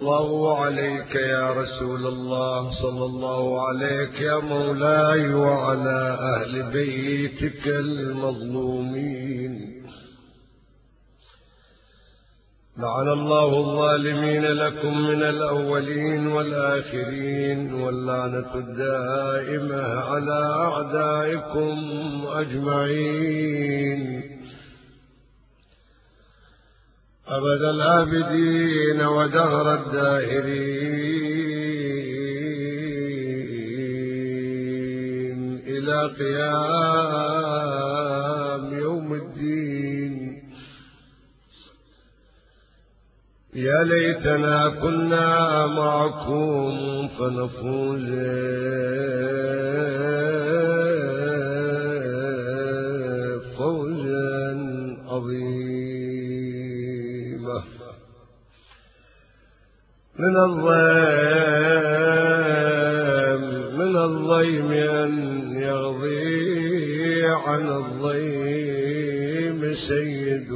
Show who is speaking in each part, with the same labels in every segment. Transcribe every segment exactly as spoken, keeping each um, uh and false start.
Speaker 1: الله عليك يا رسول الله، صلى الله عليك يا مولاي وعلى أهل بيتك المظلومين. لعن الله الظالمين لكم من الأولين والآخرين، واللعنة الدائمة على أعدائكم أجمعين أبد الآبدين ودهر الداهرين إلى قيام يوم الدين. يا ليتنا كنا معكم فنفوز فوزا عظيما. من الضيم من الضيم أن يغضي عن الضيم سيد،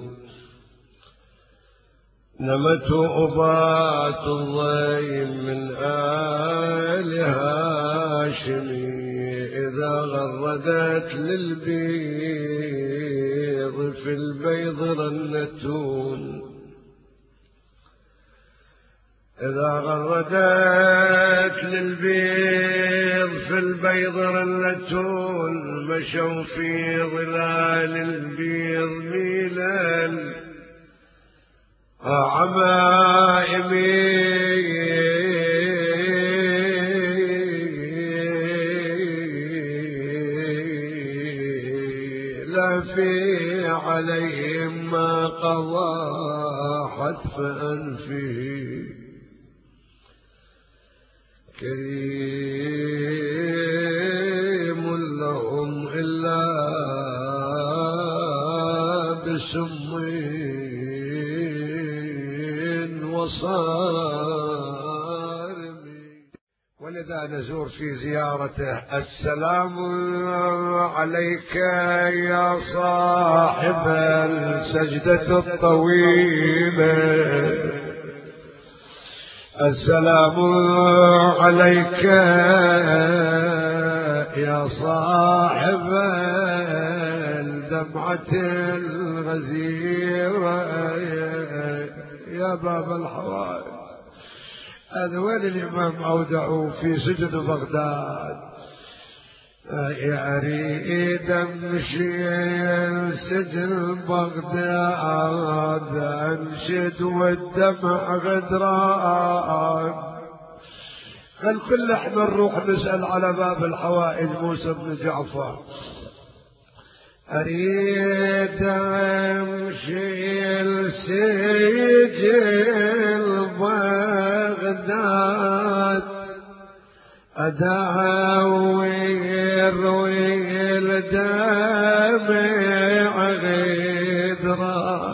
Speaker 1: نمت أبات الضيم من آل هاشم، إذا غردت للبيض في البيض رنتون، إذا غردت للبيض في البيض رنتون، مشوا في ظلال البيض ميلا عمائمي لا في عليهم ما قضى حتف أنفه، كريم لهم إلا بسم وصارمي. ولذا نزور في زيارته: السلام عليك يا صاحب السجدة الطويلة، السلام عليك يا صاحب الدمعة الغزيرة يا باب الحوائج. هذا وين الإمام أودعوا في سجن بغداد؟ يا أريد أمشي سجن بغداد، أنشد والدمع غدران. خل كل احنا نروح نسأل على باب الحوائج موسى بن جعفر. أريد أمشي السجن بغداد، أداوي روي الدمع غدرا،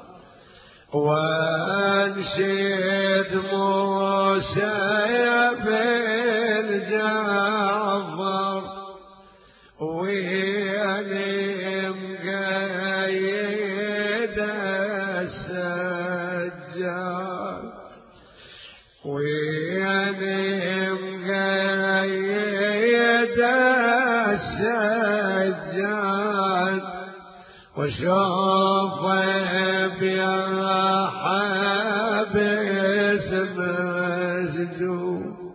Speaker 1: وانشد موسى بن جعفر، ويعني مقايد السجاد، ويعني مقايد السجاد، وشوف بيا حابس مسجود،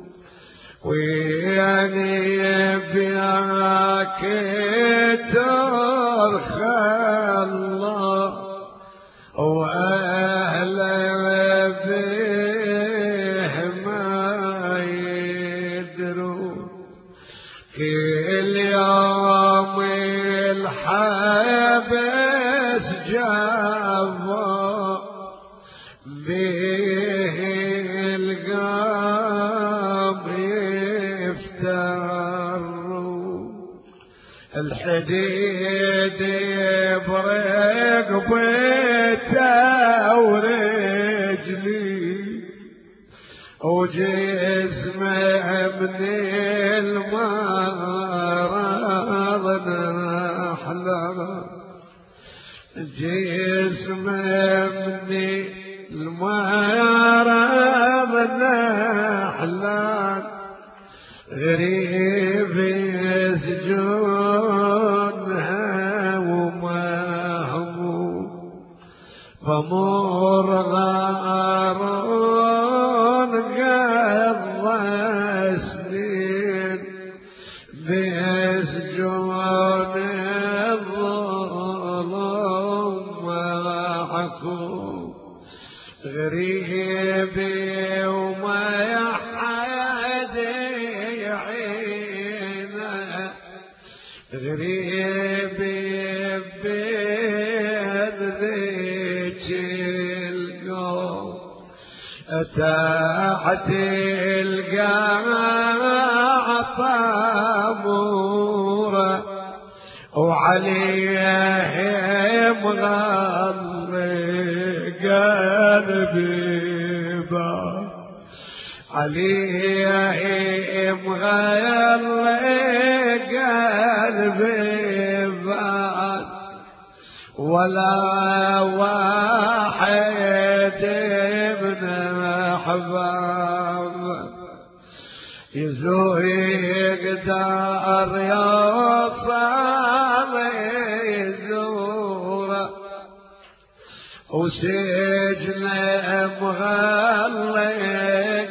Speaker 1: ويعني بياك ترخى الله، وأهل به ما يدرون. كل يوم الحبس جافا به القام يفتروا، الحديد برقبته ورجلي، وجسمه من المرض نحلى، جسمه من المرض تحت القاع طابورة وعليه مغلي قلبي باب عليه مغلي قلبي باب ولا واحد من أحباب يزور يقدر يوصل يزور وسجن مغلق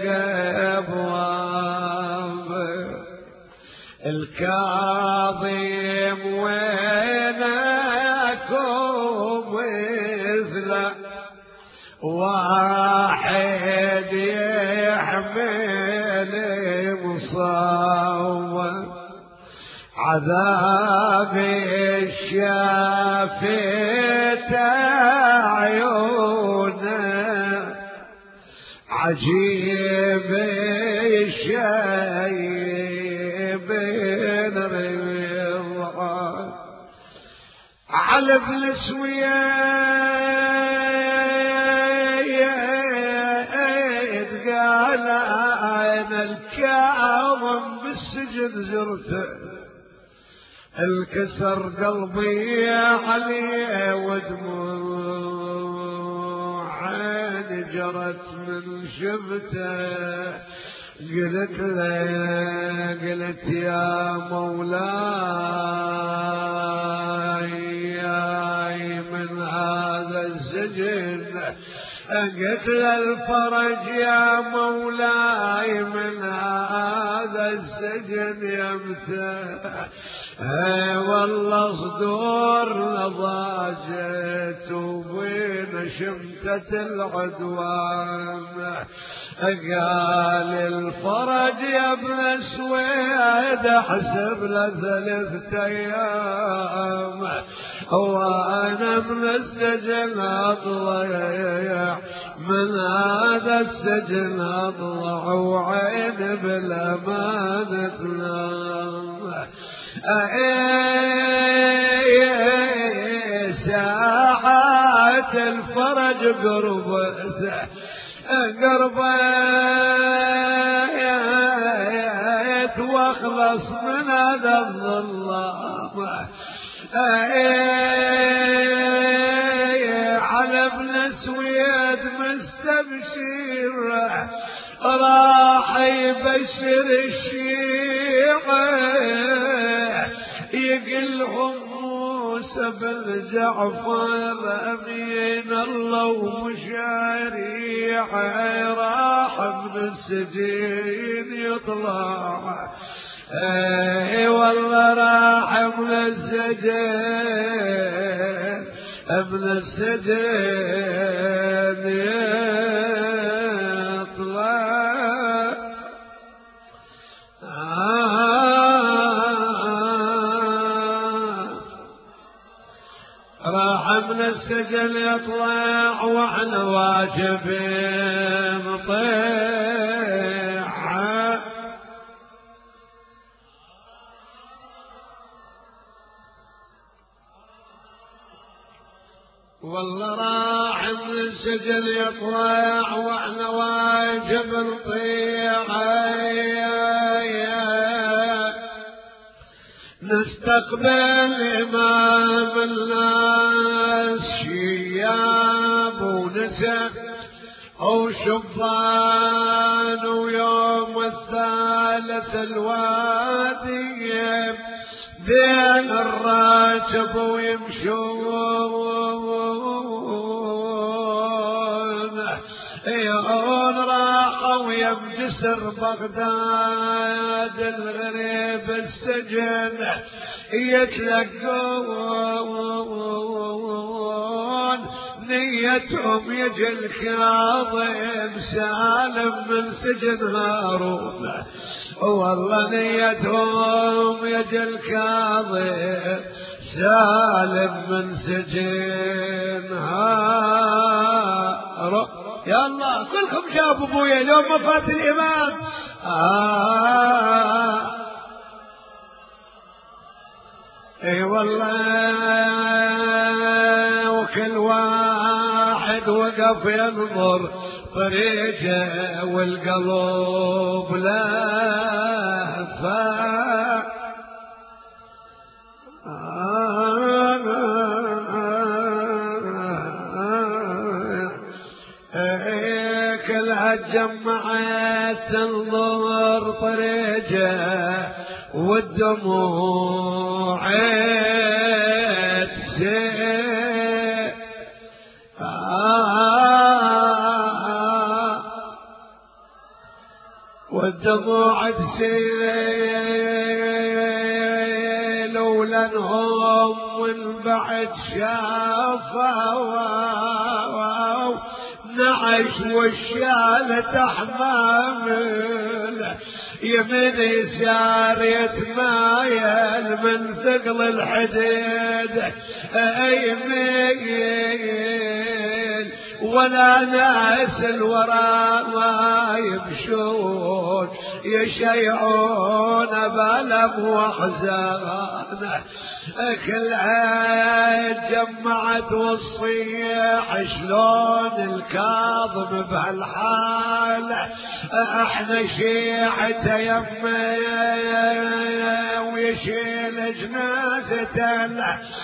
Speaker 1: أبواب الكاظم وينكم مثله واحد يحمل مصاب عذاب الشافت عيونه عجيب الشيء بين الرضا على ابن سويد قال انا الكاظم بالسجن زرته الكسر قلبي عليه ودموع عيني جرت من شفته قلت له قلت يا مولاي من هذا السجن قلت له الفرج يا مولاي من هذا السجن يمتى اي والله صدور نضاجت وبين شمتة العدوان قال الفرج يا ابن سويد احسب له ثلاثة ايام وانا من السجن اطلع من هذا السجن اطلع وعين بالامان تنام ساعات الفرج قربته قربت واخلص من هذا الظلام على ابن سويد مستبشر راح يبشر الشيعة يقلهم موسى بن جعفر أمين الله ومشاريع راح من السجين يطلع اي والله راح من السجين من السجين يطلع راح من السجن يطلع وعلى واجب مطيع والله راح من السجن يطلع وعلى واجب مطيع نستقبل إمام الناس شياب ونساء أو شبان ويوم الثالث الوادي بين الراكب ويمشون يون راحوا يم جسر بغداد الغريب السجن يتلقون نيتهم يجي الكاظم سالم من سجن هارون والله نيتهم يجي الكاظم سالم من سجن هارون يا الله كلكم شافوا ابويا اليوم ما فات الامام. آه اي والله وكل واحد وقف ينظر طريقه والقلب لهفه. كلها تجمعت تنظر طريقه والدموع تسيل. والدموع تسيل ولنهم من بعد شافوا نعش والشالة تحمامل يمين يسار يتمايل من ثقل الحديد يميل ولا ناس الورى ما يمشون يشيعون بألم واحزان. كلها جمعت والصيح شلون الكاظم بهالحال. احنا شيعته يمه ويشيل جنازته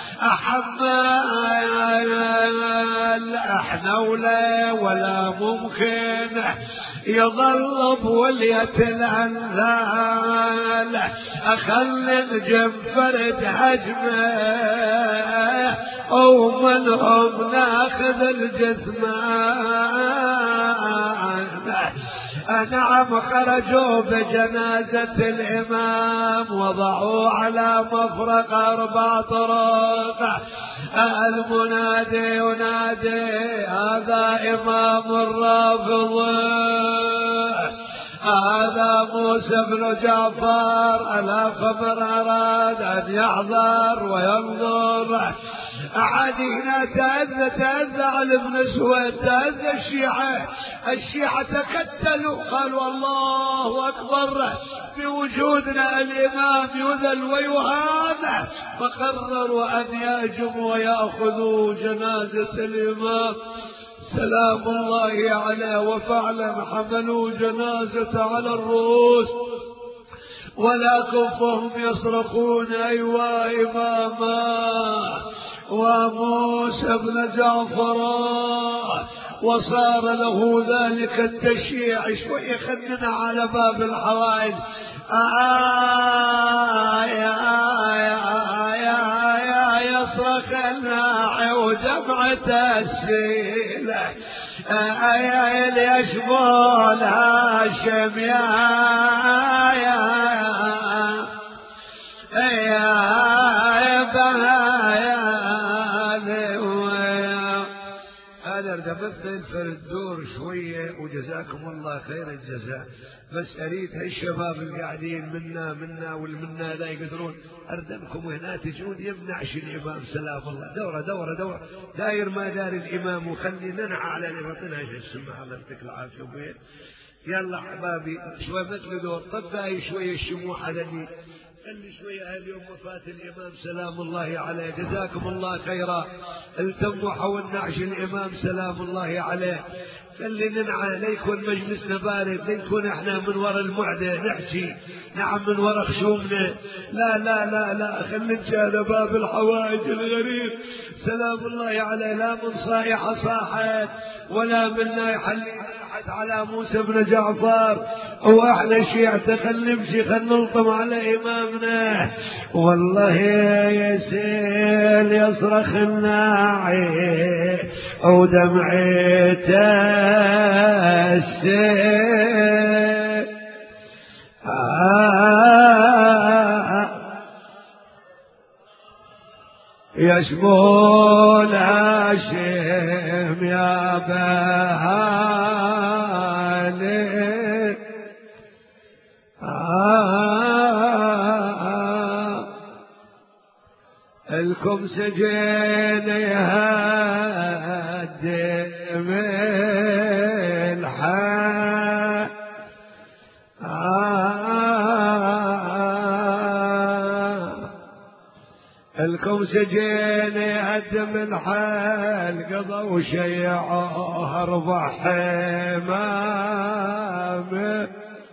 Speaker 1: احمل احنا ولا ولا ممكن يظل بولية الأنذال. أخلي الجنفرد هجمه ومنهم ناخذ الجثمان. نعم خرجوا بجنازة الإمام وضعوا على مفرق أربع طرق. المنادي ينادي هذا إمام الرافض هذا موسى بن جعفر. ألا خبر أراد أن يحضر وينظر. أحدنا تأذى تأذى على ابن سويد تأذى الشيعة. الشيعة تكتلوا قالوا الله أكبر بوجودنا الإمام يذل ويهان. فقرروا أن يهجموا ويأخذوا جنازة الإمام سلام الله عليه. وفعلا حملوا جنازة على الرؤوس ولا كفهم يصرخون أيوا إماما وموسى بن جعفر. وصار له ذلك التشييع شوي خلنا على باب الحوائج. آه يا يا يا يا يصرخ الناعي ودمعة السيلة. آية اليشبون هاشم يا يا يا بهايا هذا ارتبطت الفردور شوية وجزاكم الله خير الجزاء. بس أريد هالشباب القاعدين منا منا والمنا لا يقدرون أردنكم هنا تجون يمنعش الإمام سلام الله. دورة دورة دورة داير ما دار الإمام وخلي ننعى على نبطنا السماء الله يعطيك العافية وبين. يلا حبابي شوي مثل دور طفاي شوية الشموع علني خلي شوية اليوم وفاة الإمام سلام الله عليه. جزاكم الله خيرا. التموا حول نعش الإمام سلام الله عليه. خلي ننعى ليكون مجلسنا بارد ليكون احنا من وراء المعدة نحكي نعم من وراء خشومنا. لا لا لا لا خلي نجال باب الحوائج الغريب سلام الله عليه. لا من صايحة صاحت ولا من نايحة على موسى بن جعفر واحنا شيعة. خل نمشي خل نلطم على إمامنا. والله يا سيل يصرخ الناعي ودمعته السيل. آه يشمون هاشم يا بهاني. آه الكم سجين يهدم وسجين يهدم الحال قضوا شيعوه أربع حمام.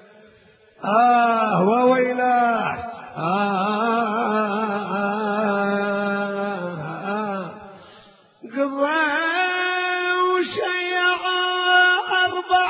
Speaker 1: آه وويلاه آه قضوا شيعوه أربع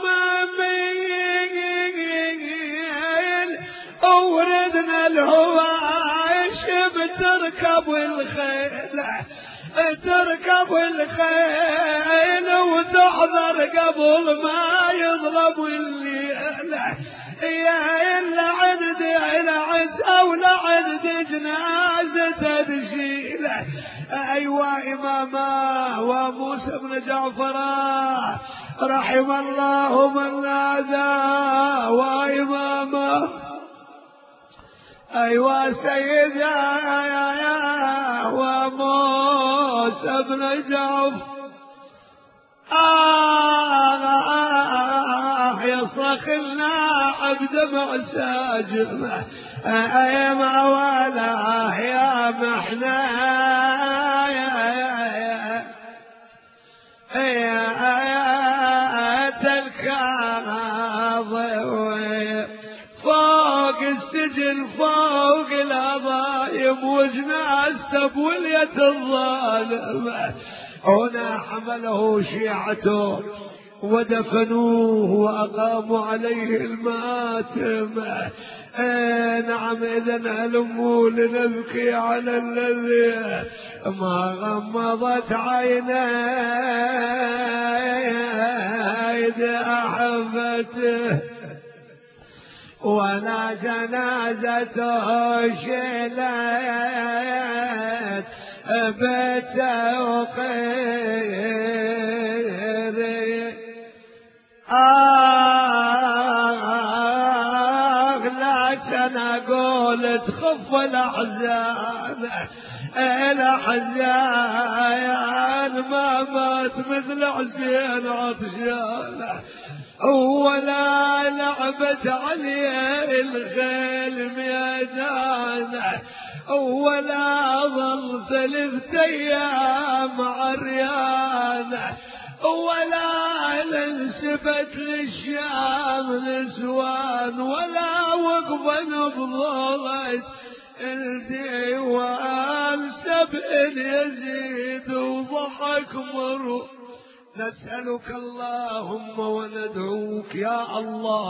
Speaker 1: حمامين وردنا الهواش بتركب الخيل تركب الخيل وتحضر قبل ما يضرب الليل يا إلا عند العز أو لعند جنازة تشيله. أيوة إماما وموسى بن جعفر رحم الله من نادى وإماما. أيوة سيدا وموسى بن جعفر آه يصرخ لنا عبد معساجمه أي موالاه يا محنا يا تلكاظي فوق السجن فوق العظايم وجناس تبولية الظالمة. هنا حمله شيعته ودفنوه وأقاموا عليه الماتم. آه نعم إذن هلموا لنبكي على الذي ما غمضت عيني أحبته ولا جنازته شلت بتوقير. آه لكن أقول تخف الأحزان الأحزان ما مات مثل حسين عطشان ولا لعبت عليه الخيل ميدانه ولا ظل ثلاثة أيام عريانه ولا انسبت للشام نسوان ولا وقفا نبضت الديوان سبع يزيد وضحك مر. نسألك اللهم وندعوك يا الله